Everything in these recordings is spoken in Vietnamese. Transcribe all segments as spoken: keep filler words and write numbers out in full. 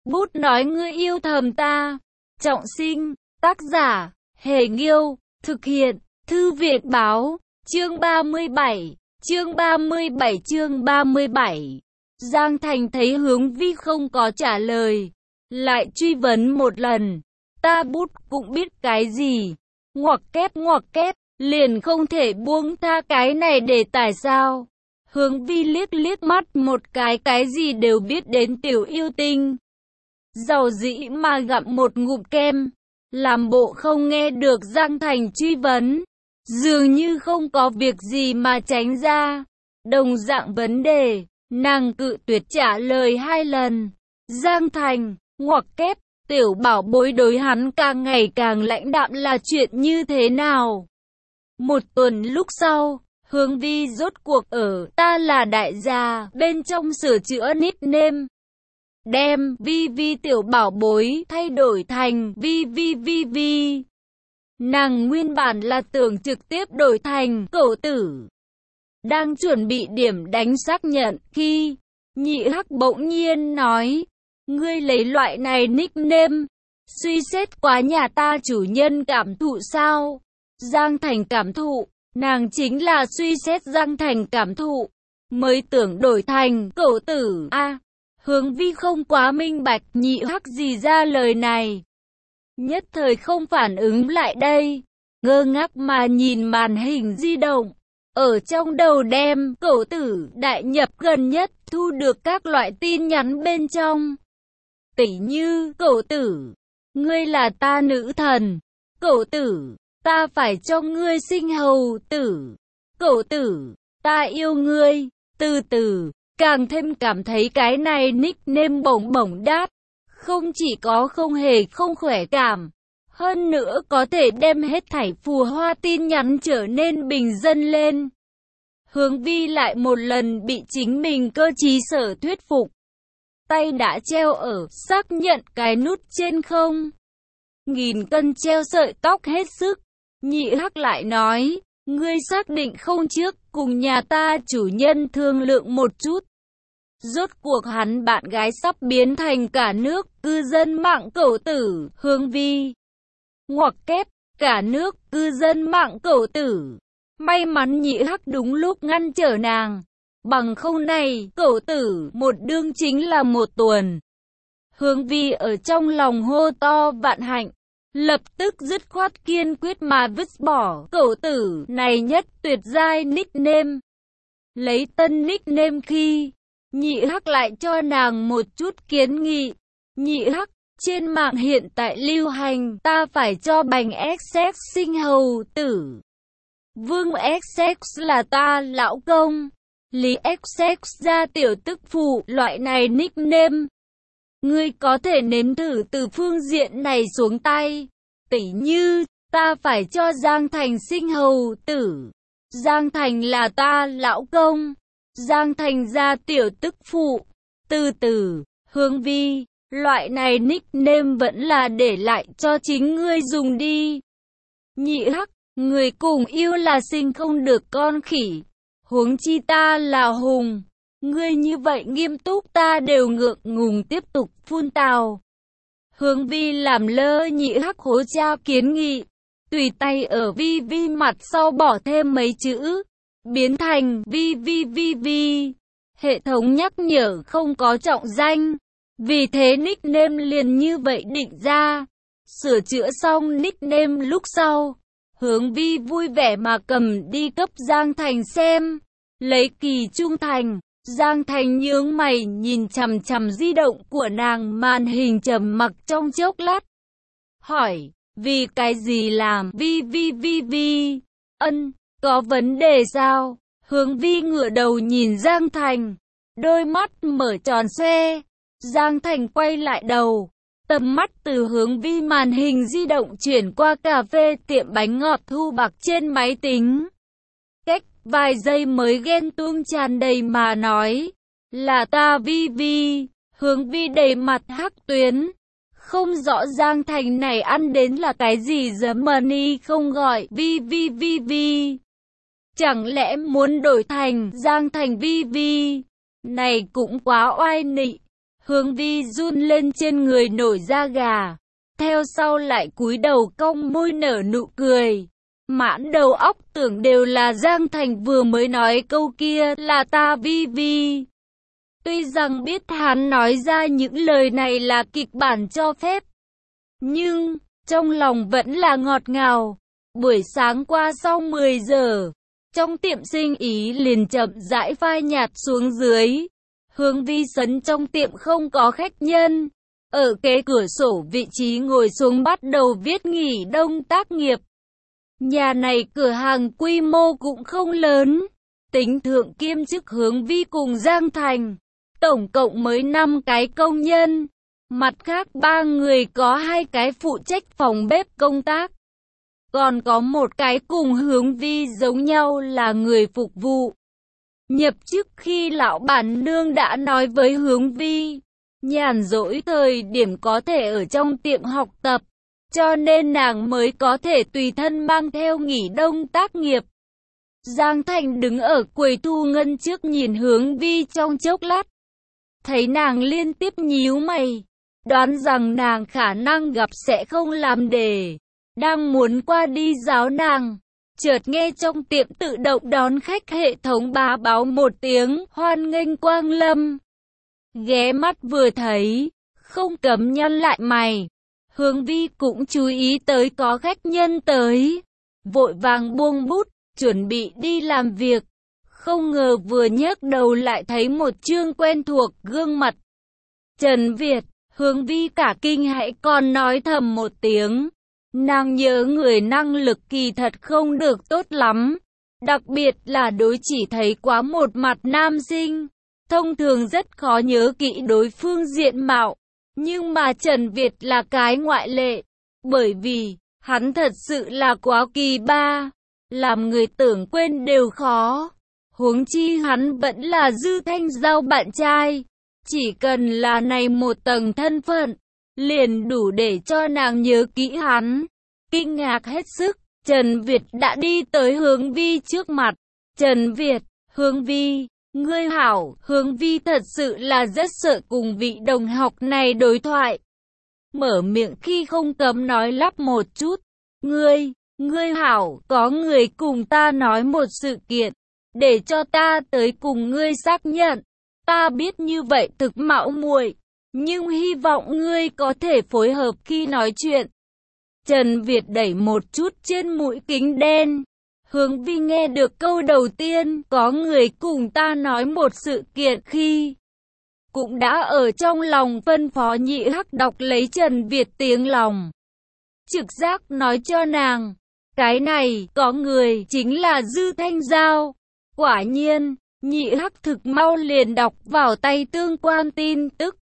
Bút nói ngươi yêu thầm ta. Trọng sinh, tác giả, Hề Nghiêu, thực hiện, Thư viện Báo, chương ba mươi bảy, chương ba mươi bảy chương ba mươi bảy. Giang Thành thấy Hướng Vi không có trả lời, lại truy vấn một lần. Ta Bút cũng biết cái gì, ngoặc kép ngoặc kép, liền không thể buông tha cái này để tại sao? Hướng Vi liếc liếc mắt một cái cái gì đều biết đến tiểu yêu tinh. Giàu dĩ mà gặm một ngụm kem, làm bộ không nghe được Giang Thành truy vấn, dường như không có việc gì mà tránh ra. Đồng dạng vấn đề, nàng cự tuyệt trả lời hai lần. Giang Thành, ngoặc kép, tiểu bảo bối đối hắn càng ngày càng lãnh đạm là chuyện như thế nào? Một tuần lúc sau, Hướng Vi rốt cuộc ở Ta Là Đại Gia bên trong sửa chữa nickname, đem Vi Vi tiểu bảo bối thay đổi thành Vi Vi Vi Vi. Nàng nguyên bản là tưởng trực tiếp đổi thành Cẩu Tử. Đang chuẩn bị điểm đánh xác nhận khi Nhị Hắc bỗng nhiên nói, ngươi lấy loại này nickname, suy xét quá nhà ta chủ nhân cảm thụ sao? Giang Thành cảm thụ, nàng chính là suy xét Giang Thành cảm thụ, mới tưởng đổi thành Cẩu Tử. A, à, Hướng Vi không quá minh bạch Nhị Hắc gì ra lời này, nhất thời không phản ứng lại đây, ngơ ngác mà nhìn màn hình di động, ở trong đầu đem Cẩu Tử đại nhập gần nhất thu được các loại tin nhắn bên trong. Tỉ như, Cẩu Tử, ngươi là ta nữ thần. Cẩu Tử, ta phải cho ngươi sinh hầu tử. Cẩu Tử, ta yêu ngươi. Từ từ, càng thêm cảm thấy cái này nickname bổng bổng đát, không chỉ có không hề không khỏe cảm, hơn nữa có thể đem hết thảy phù hoa tin nhắn trở nên bình dân lên. Hướng Vi lại một lần bị chính mình cơ trí sở thuyết phục. Tay đã treo ở xác nhận cái nút trên không. Nghìn cân treo sợi tóc hết sức. Nhị Hắc lại nói, ngươi xác định không trước cùng nhà ta chủ nhân thương lượng một chút. Rốt cuộc hắn bạn gái sắp biến thành cả nước cư dân mạng Cẩu Tử. Hướng Vi, ngoặc kép, cả nước cư dân mạng Cẩu Tử. May mắn Nhị Hắc đúng lúc ngăn trở nàng, bằng không này Cẩu Tử một đương chính là một tuần. Hướng Vi ở trong lòng hô to vạn hạnh, lập tức dứt khoát kiên quyết mà vứt bỏ Cẩu Tử này nhất tuyệt giai nickname. Lấy tân nickname khi, Nhị Hắc lại cho nàng một chút kiến nghị. Nhị Hắc, trên mạng hiện tại lưu hành ta phải cho Bành Essex sinh hầu tử. Vương Essex là ta lão công, Lý Essex ra tiểu tức phụ, loại này nickname. Ngươi có thể nếm thử từ phương diện này xuống tay. Tỉ như, ta phải cho Giang Thành sinh hầu tử. Giang Thành là ta lão công, Giang Thành ra tiểu tức phụ. Từ từ, Hướng Vi, loại này nickname vẫn là để lại cho chính ngươi dùng đi. Nhị Hắc, người cùng yêu là sinh không được con khỉ, huống chi ta là hùng. Ngươi như vậy nghiêm túc ta đều ngượng ngùng tiếp tục phun tào. Hướng Vi làm lơ Nhị Hắc hố trao kiến nghị, tùy tay ở Vi Vi mặt sau bỏ thêm mấy chữ, biến thành Vi Vi Vi Vi. Hệ thống nhắc nhở không có trọng danh, vì thế nickname liền như vậy định ra. Sửa chữa xong nickname lúc sau, Hướng Vi vui vẻ mà cầm đi cấp Giang Thành xem, lấy kỳ trung thành. Giang Thành nhướng mày nhìn chằm chằm di động của nàng, màn hình trầm mặc trong chốc lát. Hỏi, vì cái gì làm Vi Vi Vi Vi? Ân, có vấn đề sao? Hướng Vi ngửa đầu nhìn Giang Thành, đôi mắt mở tròn xoe. Giang Thành quay lại đầu, tầm mắt từ Hướng Vi màn hình di động chuyển qua cà phê tiệm bánh ngọt Thu Bạc trên máy tính. Cách vài giây mới ghen tuông tràn đầy mà nói, là ta Vi Vi. Hướng Vi đầy mặt hắc tuyến, không rõ Giang Thành này ăn đến là cái gì giấm money không gọi Vi Vi Vi Vi. Chẳng lẽ muốn đổi thành Giang Thành Vi Vi? Này cũng quá oai nị. Hướng Vi run lên trên người nổi da gà. Theo sau lại cúi đầu cong môi nở nụ cười. Mãn đầu óc tưởng đều là Giang Thành vừa mới nói câu kia là ta Vi Vi. Tuy rằng biết hắn nói ra những lời này là kịch bản cho phép, nhưng trong lòng vẫn là ngọt ngào. Buổi sáng qua sau mười giờ, trong tiệm sinh ý liền chậm rãi phai nhạt xuống dưới. Hướng Vi sấn trong tiệm không có khách nhân, ở kế cửa sổ vị trí ngồi xuống bắt đầu viết nghỉ đông tác nghiệp. Nhà này cửa hàng quy mô cũng không lớn, tính thượng kiêm chức Hướng Vi cùng Giang Thành, tổng cộng mới năm cái công nhân. Mặt khác ba người có hai cái phụ trách phòng bếp công tác, còn có một cái cùng Hướng Vi giống nhau là người phục vụ. Nhập chức khi lão bản nương đã nói với Hướng Vi, nhàn rỗi thời điểm có thể ở trong tiệm học tập, cho nên nàng mới có thể tùy thân mang theo nghỉ đông tác nghiệp. Giang Thành đứng ở quầy thu ngân trước nhìn Hướng Vi trong chốc lát, thấy nàng liên tiếp nhíu mày, đoán rằng nàng khả năng gặp sẽ không làm đề, đang muốn qua đi giáo nàng. Chợt nghe trong tiệm tự động đón khách hệ thống bá báo một tiếng hoan nghênh quang lâm. Ghé mắt vừa thấy, không cấm nhăn lại mày. Hướng Vi cũng chú ý tới có khách nhân tới, vội vàng buông bút, chuẩn bị đi làm việc. Không ngờ vừa nhấc đầu lại thấy một chương quen thuộc gương mặt. Trần Việt. Hướng Vi cả kinh hãi còn nói thầm một tiếng. Nàng nhớ người năng lực kỳ thật không được tốt lắm, đặc biệt là đối chỉ thấy quá một mặt nam sinh, thông thường rất khó nhớ kỹ đối phương diện mạo. Nhưng mà Trần Việt là cái ngoại lệ, bởi vì hắn thật sự là quá kỳ ba, làm người tưởng quên đều khó. Huống chi hắn vẫn là Dư Thanh Giao bạn trai, chỉ cần là này một tầng thân phận, liền đủ để cho nàng nhớ kỹ hắn. Kinh ngạc hết sức, Trần Việt đã đi tới Hướng Vi trước mặt. Trần Việt, Hướng Vi, ngươi hảo. Hướng Vi thật sự là rất sợ cùng vị đồng học này đối thoại. Mở miệng khi không cấm nói lắp một chút. Ngươi, ngươi hảo, có người cùng ta nói một sự kiện, để cho ta tới cùng ngươi xác nhận. Ta biết như vậy thực mạo muội, nhưng hy vọng ngươi có thể phối hợp khi nói chuyện. Trần Việt đẩy một chút trên mũi kính đen. Hướng Vi nghe được câu đầu tiên, có người cùng ta nói một sự kiện khi, cũng đã ở trong lòng phân phó Nhị Hắc đọc lấy Trần Việt tiếng lòng. Trực giác nói cho nàng, cái này, có người, chính là Dư Thanh Giao. Quả nhiên, Nhị Hắc thực mau liền đọc vào tay tương quan tin tức.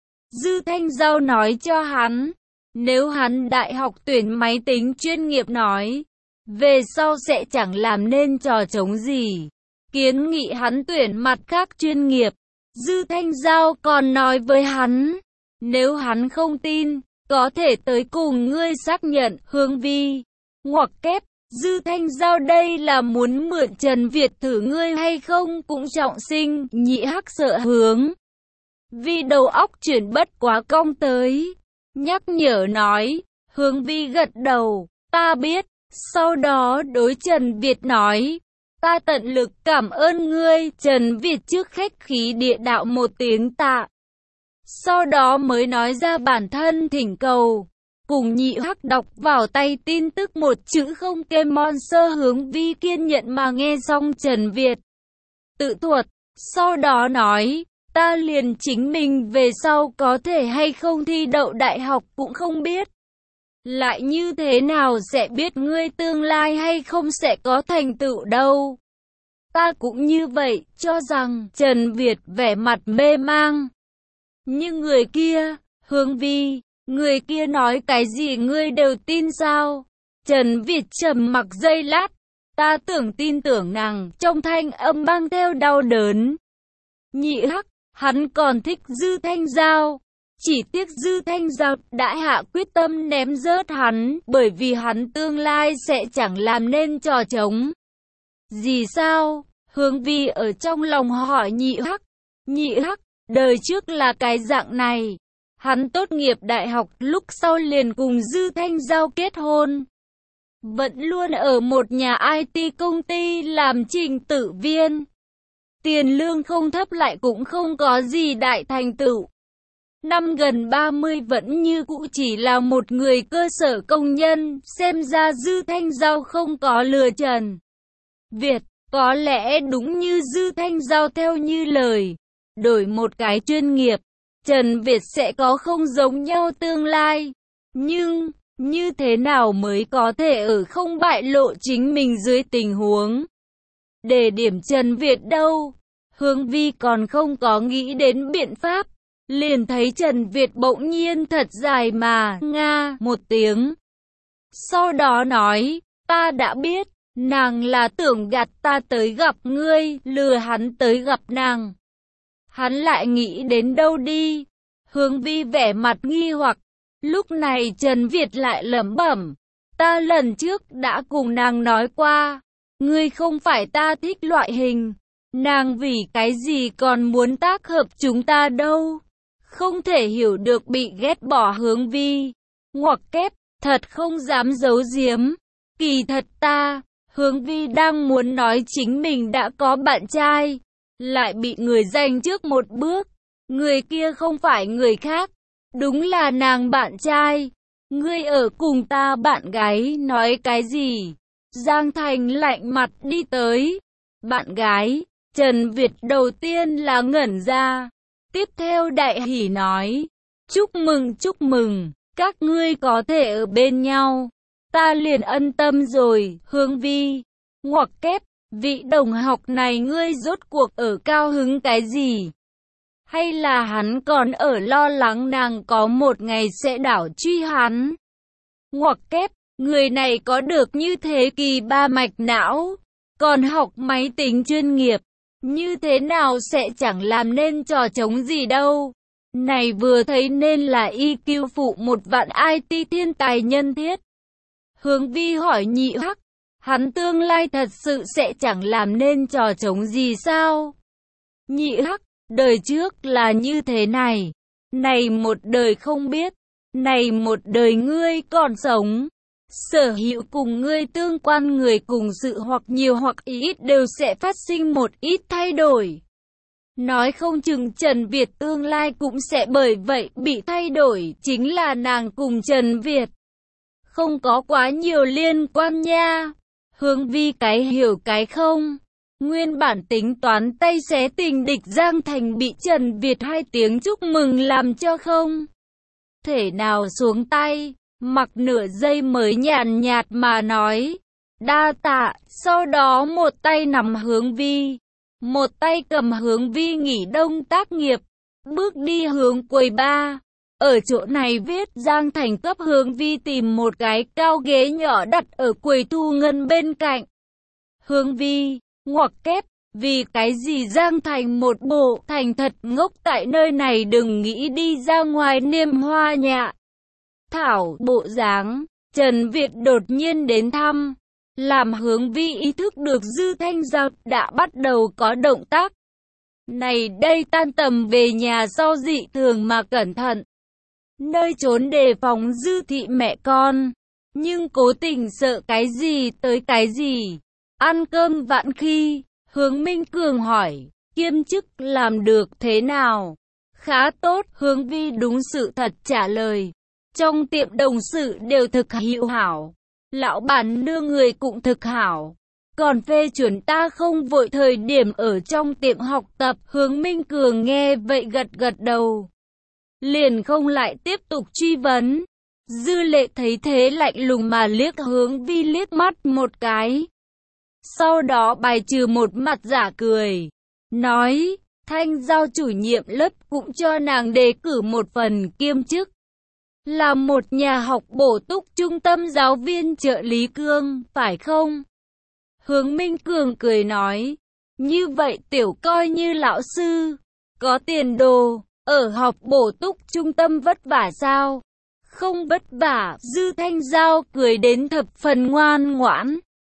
Dư Thanh Giao nói cho hắn, nếu hắn đại học tuyển máy tính chuyên nghiệp nói, về sau sẽ chẳng làm nên trò trống gì. Kiến nghị hắn tuyển mặt khác chuyên nghiệp. Dư Thanh Giao còn nói với hắn, nếu hắn không tin, có thể tới cùng ngươi xác nhận. Hướng Vi, ngoặc kép, Dư Thanh Giao đây là muốn mượn Trần Việt thử ngươi hay không cũng trọng sinh. Nhị Hắc sợ Hướng Vi đầu óc chuyển bất quá cong tới, nhắc nhở nói. Hướng Vi gật đầu, ta biết. Sau đó đối Trần Việt nói, ta tận lực cảm ơn ngươi. Trần Việt trước khách khí địa đạo một tiếng tạ, sau đó mới nói ra bản thân thỉnh cầu. Cùng Nhị Hắc đọc vào tay tin tức một chữ không kém monster. Hướng Vi kiên nhận mà nghe xong Trần Việt tự thuật, sau đó nói, ta liền chính mình về sau có thể hay không thi đậu đại học cũng không biết. Lại như thế nào sẽ biết ngươi tương lai hay không sẽ có thành tựu đâu. Ta cũng như vậy, cho rằng. Trần Việt vẻ mặt mê mang. Nhưng người kia, Hướng Vi, người kia nói cái gì ngươi đều tin sao? Trần Việt trầm mặc giây lát. Ta tưởng tin tưởng nàng, trong thanh âm mang theo đau đớn. Nhị Hắc, hắn còn thích Dư Thanh Giao. Chỉ tiếc Dư Thanh Giao đã hạ quyết tâm ném rớt hắn, bởi vì hắn tương lai sẽ chẳng làm nên trò trống gì sao? Hướng Vi ở trong lòng hỏi Nhị Hắc. Nhị Hắc, Đời trước là cái dạng này. Hắn tốt nghiệp đại học lúc sau liền cùng Dư Thanh Giao kết hôn. Vẫn luôn ở một nhà i tê công ty làm trình tự viên. Tiền lương không thấp lại cũng không có gì đại thành tựu. Năm gần ba mươi vẫn như cũ chỉ là một người cơ sở công nhân, xem ra Dư Thanh Giao không có lừa Trần Việt. Có lẽ đúng như Dư Thanh Giao theo như lời, đổi một cái chuyên nghiệp, Trần Việt sẽ có không giống nhau tương lai. Nhưng, như thế nào mới có thể ở không bại lộ chính mình dưới tình huống để điểm Trần Việt đâu? Hướng Vi còn không có nghĩ đến biện pháp, liền thấy Trần Việt bỗng nhiên thật dài mà nga một tiếng. Sau đó nói, ta đã biết, nàng là tưởng gạt ta tới gặp ngươi, lừa hắn tới gặp nàng. Hắn lại nghĩ đến đâu đi? Hướng Vi vẻ mặt nghi hoặc. Lúc này Trần Việt lại lẩm bẩm, ta lần trước đã cùng nàng nói qua, ngươi không phải ta thích loại hình. Nàng vì cái gì còn muốn tác hợp chúng ta đâu? Không thể hiểu được bị ghét bỏ Hướng Vi. Ngoặc kép, thật không dám giấu giếm. Kỳ thật ta, Hướng Vi đang muốn nói chính mình đã có bạn trai, lại bị người giành trước một bước. Người kia không phải người khác, đúng là nàng bạn trai. Ngươi ở cùng ta bạn gái nói cái gì? Giang Thành lạnh mặt đi tới. Bạn gái? Trần Việt đầu tiên là ngẩn ra. Tiếp theo đại hỉ nói, chúc mừng chúc mừng, các ngươi có thể ở bên nhau. Ta liền ân tâm rồi. Hướng Vi, ngoặc kép, vị đồng học này ngươi rốt cuộc ở cao hứng cái gì? Hay là hắn còn ở lo lắng nàng có một ngày sẽ đảo truy hắn? Ngoặc kép, người này có được như thế kỳ ba mạch não, còn học máy tính chuyên nghiệp, như thế nào sẽ chẳng làm nên trò trống gì đâu. Này vừa thấy nên là i kiu phụ một vạn i tê thiên tài nhân thiết. Hướng Vi hỏi Nhị Hắc, hắn tương lai thật sự sẽ chẳng làm nên trò trống gì sao? Nhị Hắc, đời trước là như thế này, này một đời không biết, này một đời ngươi còn sống. Sở hữu cùng ngươi tương quan người cùng sự hoặc nhiều hoặc ít đều sẽ phát sinh một ít thay đổi. Nói không chừng Trần Việt tương lai cũng sẽ bởi vậy bị thay đổi, chính là nàng cùng Trần Việt không có quá nhiều liên quan nha. Hướng Vi cái hiểu cái không. Nguyên bản tính toán tay xé tình địch Giang Thành bị Trần Việt hai tiếng chúc mừng làm cho không thể nào xuống tay. Mặc nửa giây mới nhàn nhạt mà nói, đa tạ. Sau đó một tay nắm Hướng Vi, một tay cầm Hướng Vi nghỉ đông tác nghiệp, bước đi hướng quầy ba. Ở chỗ này viết Giang Thành cấp Hướng Vi tìm một cái cao ghế nhỏ đặt ở quầy thu ngân bên cạnh. Hướng Vi, ngoặc kép, vì cái gì Giang Thành một bộ thành thật ngốc tại nơi này, đừng nghĩ đi ra ngoài niêm hoa nhạ thảo bộ dáng. Trần Việt đột nhiên đến thăm, làm Hướng Vi ý thức được Dư Thanh Giao đã bắt đầu có động tác. Này đây tan tầm về nhà sau dị thường mà cẩn thận, nơi trốn đề phòng Dư thị mẹ con, nhưng cố tình sợ cái gì tới cái gì. Ăn cơm vãn khi, Hướng Minh Cường hỏi, kiêm chức làm được thế nào? Khá tốt. Hướng Vi đúng sự thật trả lời. Trong tiệm đồng sự đều thực hữu hảo, lão bản nương người cũng thực hảo, còn phê chuẩn ta không vội thời điểm ở trong tiệm học tập. Hướng Minh Cường nghe vậy gật gật đầu, liền không lại tiếp tục truy vấn. Dư Lệ thấy thế lạnh lùng mà liếc Hướng Vi liếc mắt một cái, sau đó bài trừ một mặt giả cười, nói, Thanh Giao chủ nhiệm lớp cũng cho nàng đề cử một phần kiêm chức, là một nhà học bổ túc trung tâm giáo viên trợ lý cương, phải không? Hướng Minh Cường cười nói, như vậy tiểu coi như lão sư, có tiền đồ, ở học bổ túc trung tâm vất vả sao? Không vất vả. Dư Thanh Giao cười đến thập phần ngoan ngoãn.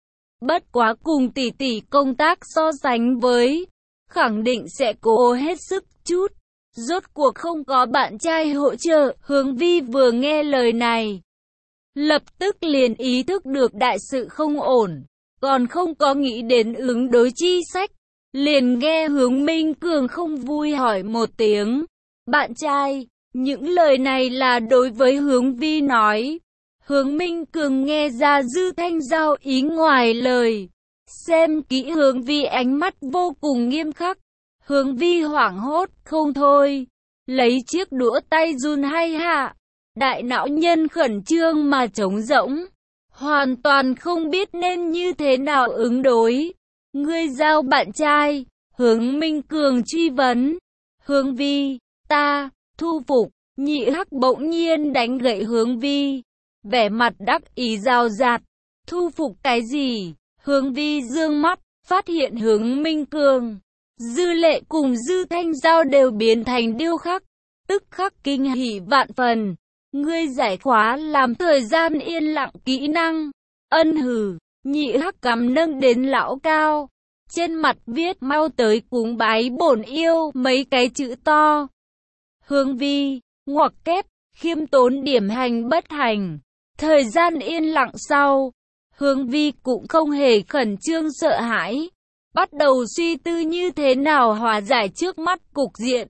Bất quá cùng tỷ tỷ công tác so sánh với, khẳng định sẽ cố hết sức chút. Rốt cuộc không có bạn trai hỗ trợ. Hướng Vi vừa nghe lời này, lập tức liền ý thức được đại sự không ổn, còn không có nghĩ đến ứng đối chi sách. Liền nghe Hướng Minh Cường không vui hỏi một tiếng, bạn trai. Những lời này là đối với Hướng Vi nói. Hướng Minh Cường nghe ra Dư Thanh Giao ý ngoài lời. Xem kỹ Hướng Vi ánh mắt vô cùng nghiêm khắc. Hướng Vi hoảng hốt không thôi, lấy chiếc đũa tay run hay hạ. Đại não nhân khẩn trương mà trống rỗng, hoàn toàn không biết nên như thế nào ứng đối. Ngươi giao bạn trai? Hướng Minh Cường truy vấn. Hướng Vi, ta, thu phục. Nhị Hắc bỗng nhiên đánh gậy Hướng Vi, vẻ mặt đắc ý rào rạt. Thu phục cái gì? Hướng Vi dương mắt, phát hiện Hướng Minh Cường, Dư Lệ cùng Dư Thanh Giao đều biến thành điêu khắc, tức khắc kinh hỉ vạn phần. Ngươi giải khóa làm thời gian yên lặng kỹ năng. Ân hừ. Nhị Hắc cắm nâng đến lão cao, trên mặt viết mau tới cúng bái bổn yêu mấy cái chữ to. Hướng Vi, ngoặc kép, khiêm tốn điểm hành bất hành. Thời gian yên lặng sau, Hướng Vi cũng không hề khẩn trương sợ hãi, bắt đầu suy tư như thế nào hòa giải trước mắt cục diện.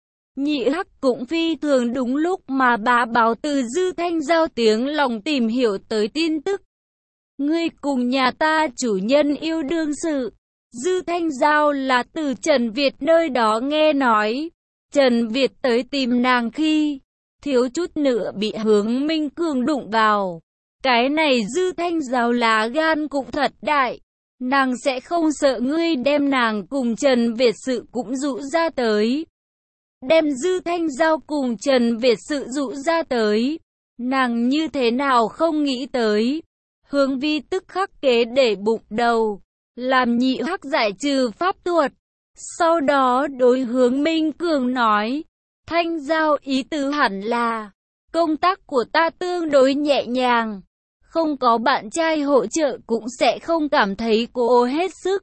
Nhị Hắc cũng phi thường đúng lúc mà bá báo từ Dư Thanh Giao tiếng lòng tìm hiểu tới tin tức. Ngươi cùng nhà ta chủ nhân yêu đương sự. Dư Thanh Giao là từ Trần Việt nơi đó nghe nói. Trần Việt tới tìm nàng khi thiếu chút nữa bị Hướng Minh Cường đụng vào. Cái này Dư Thanh Giao lá gan cũng thật đại. Nàng sẽ không sợ ngươi đem nàng cùng Trần Việt sự cũng dụ ra tới. Đem Dư Thanh Giao cùng Trần Việt sự dụ ra tới. Nàng như thế nào không nghĩ tới. Hướng Vi tức khắc kế để bụng đầu, làm Nhị Hắc giải trừ pháp thuật. Sau đó đối Hướng Minh Cường nói, Thanh Giao ý tứ hẳn là, công tác của ta tương đối nhẹ nhàng, không có bạn trai hỗ trợ cũng sẽ không cảm thấy cô hết sức.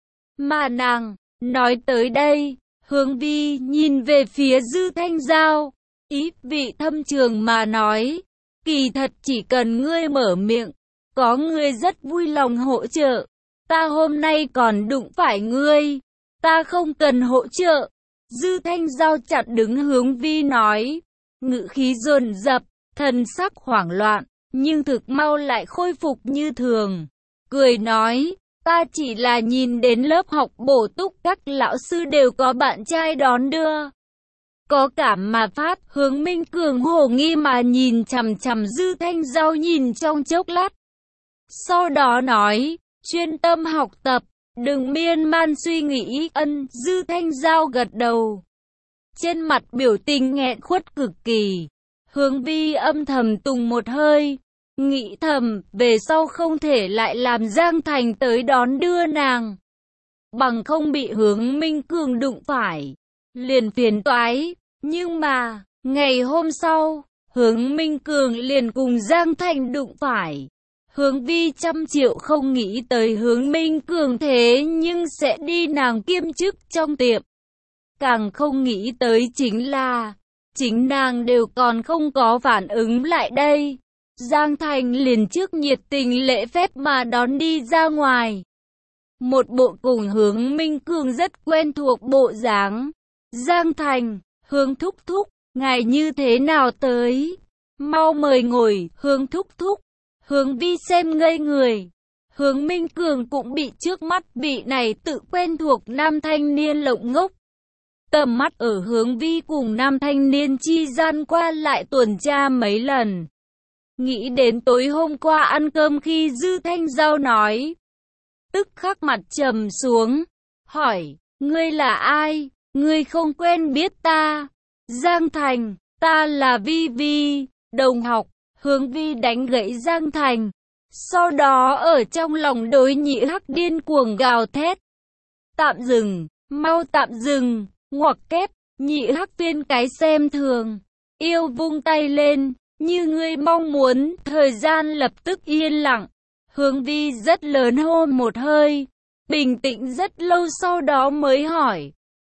Mà nàng, nói tới đây, Hướng Vi nhìn về phía Dư Thanh Giao, ý vị thâm trường mà nói, kỳ thật chỉ cần ngươi mở miệng, có ngươi rất vui lòng hỗ trợ. Ta hôm nay còn đụng phải ngươi, ta không cần hỗ trợ. Dư Thanh Giao chặn đứng Hướng Vi nói, ngữ khí dồn dập, thần sắc hoảng loạn, nhưng thực mau lại khôi phục như thường. Cười nói, ta chỉ là nhìn đến lớp học bổ túc các lão sư đều có bạn trai đón đưa. Có cảm mà phát. Hướng Minh Cường hồ nghi mà nhìn chằm chằm Dư Thanh Giao nhìn trong chốc lát. Sau đó nói, chuyên tâm học tập, đừng miên man suy nghĩ. Ân. Dư Thanh Giao gật đầu, trên mặt biểu tình nghẹn khuất cực kỳ. Hướng Vi âm thầm tùng một hơi, nghĩ thầm, về sau không thể lại làm Giang Thành tới đón đưa nàng, bằng không bị Hướng Minh Cường đụng phải, liền phiền toái. Nhưng mà, ngày hôm sau, Hướng Minh Cường liền cùng Giang Thành đụng phải. Hướng Vi trăm triệu không nghĩ tới Hướng Minh Cường thế nhưng sẽ đi nàng kiêm chức trong tiệm. Càng không nghĩ tới chính là, chính nàng đều còn không có phản ứng lại đây. Giang Thành liền trước nhiệt tình lễ phép mà đón đi ra ngoài. Một bộ cùng Hướng Minh Cường rất quen thuộc bộ dáng. Giang Thành, Hướng thúc thúc, ngài như thế nào tới? Mau mời ngồi. Hướng thúc thúc. Hướng Vi xem ngây người. Hướng Minh Cường cũng bị trước mắt vị này tự quen thuộc nam thanh niên lộng ngốc. Tầm mắt ở Hướng Vi cùng nam thanh niên chi gian qua lại tuần tra mấy lần. Nghĩ đến tối hôm qua ăn cơm khi Dư Thanh Giao nói, tức khắc mặt trầm xuống, hỏi, ngươi là ai? Ngươi không quen biết ta. Giang Thành, ta là Vi Vi, đồng học. Hướng Vi đánh gãy Giang Thành, sau đó ở trong lòng đối Nhị Hắc điên cuồng gào thét. Tạm dừng, mau tạm dừng, ngoặc kép. Nhị Hắc viên cái xem thường, yêu vung tay lên, như ngươi mong muốn. Thời gian lập tức yên lặng. Hướng Vi rất lớn hô một hơi, bình tĩnh rất lâu sau đó mới hỏi,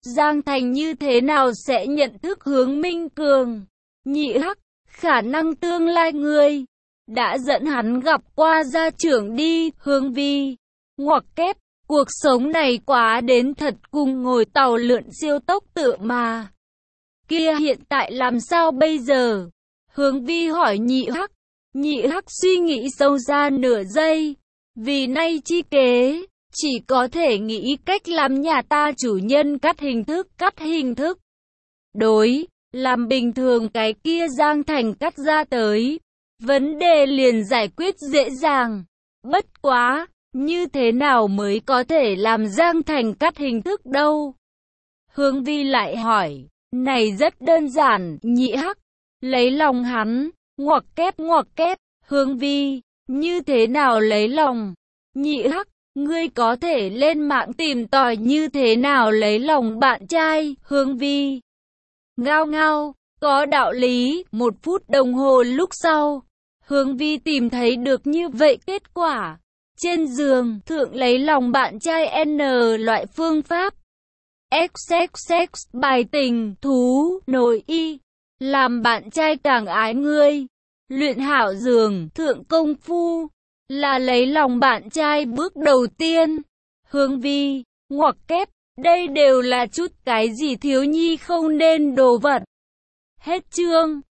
Giang Thành như thế nào sẽ nhận thức Hướng Minh Cường? Nhị hắc, khả năng tương lai ngươi đã dẫn hắn gặp qua gia trưởng đi. Hướng Vi ngoặc kép, cuộc sống này quá đến thật, cùng ngồi tàu lượn siêu tốc tựa mà. Kia hiện tại làm sao bây giờ? Hướng Vi hỏi nhị hắc. Nhị hắc suy nghĩ sâu ra nửa giây. Vì nay chi kế, chỉ có thể nghĩ cách làm nhà ta chủ nhân cắt hình thức, cắt hình thức. Đối, làm bình thường cái kia Giang Thành cắt ra tới. Vấn đề liền giải quyết dễ dàng. Bất quá, như thế nào mới có thể làm Giang Thành cắt hình thức đâu? Hướng Vi lại hỏi. Này rất đơn giản, nhị hắc. Lấy lòng hắn, ngoặc kép ngoặc kép. Hướng Vi, như thế nào lấy lòng? Nhị hắc, ngươi có thể lên mạng tìm tòi như thế nào lấy lòng bạn trai. Hướng Vi ngao ngao, có đạo lý. Một phút đồng hồ lúc sau, Hướng Vi tìm thấy được như vậy kết quả. Trên giường, thượng lấy lòng bạn trai N loại phương pháp. X X X bài tình, thú, nội y. Làm bạn trai càng ái ngươi. Luyện hảo giường, thượng công phu. Là lấy lòng bạn trai bước đầu tiên. Hướng Vi ngoặc kép, đây đều là chút cái gì thiếu nhi không nên đồ vật. Hết chương.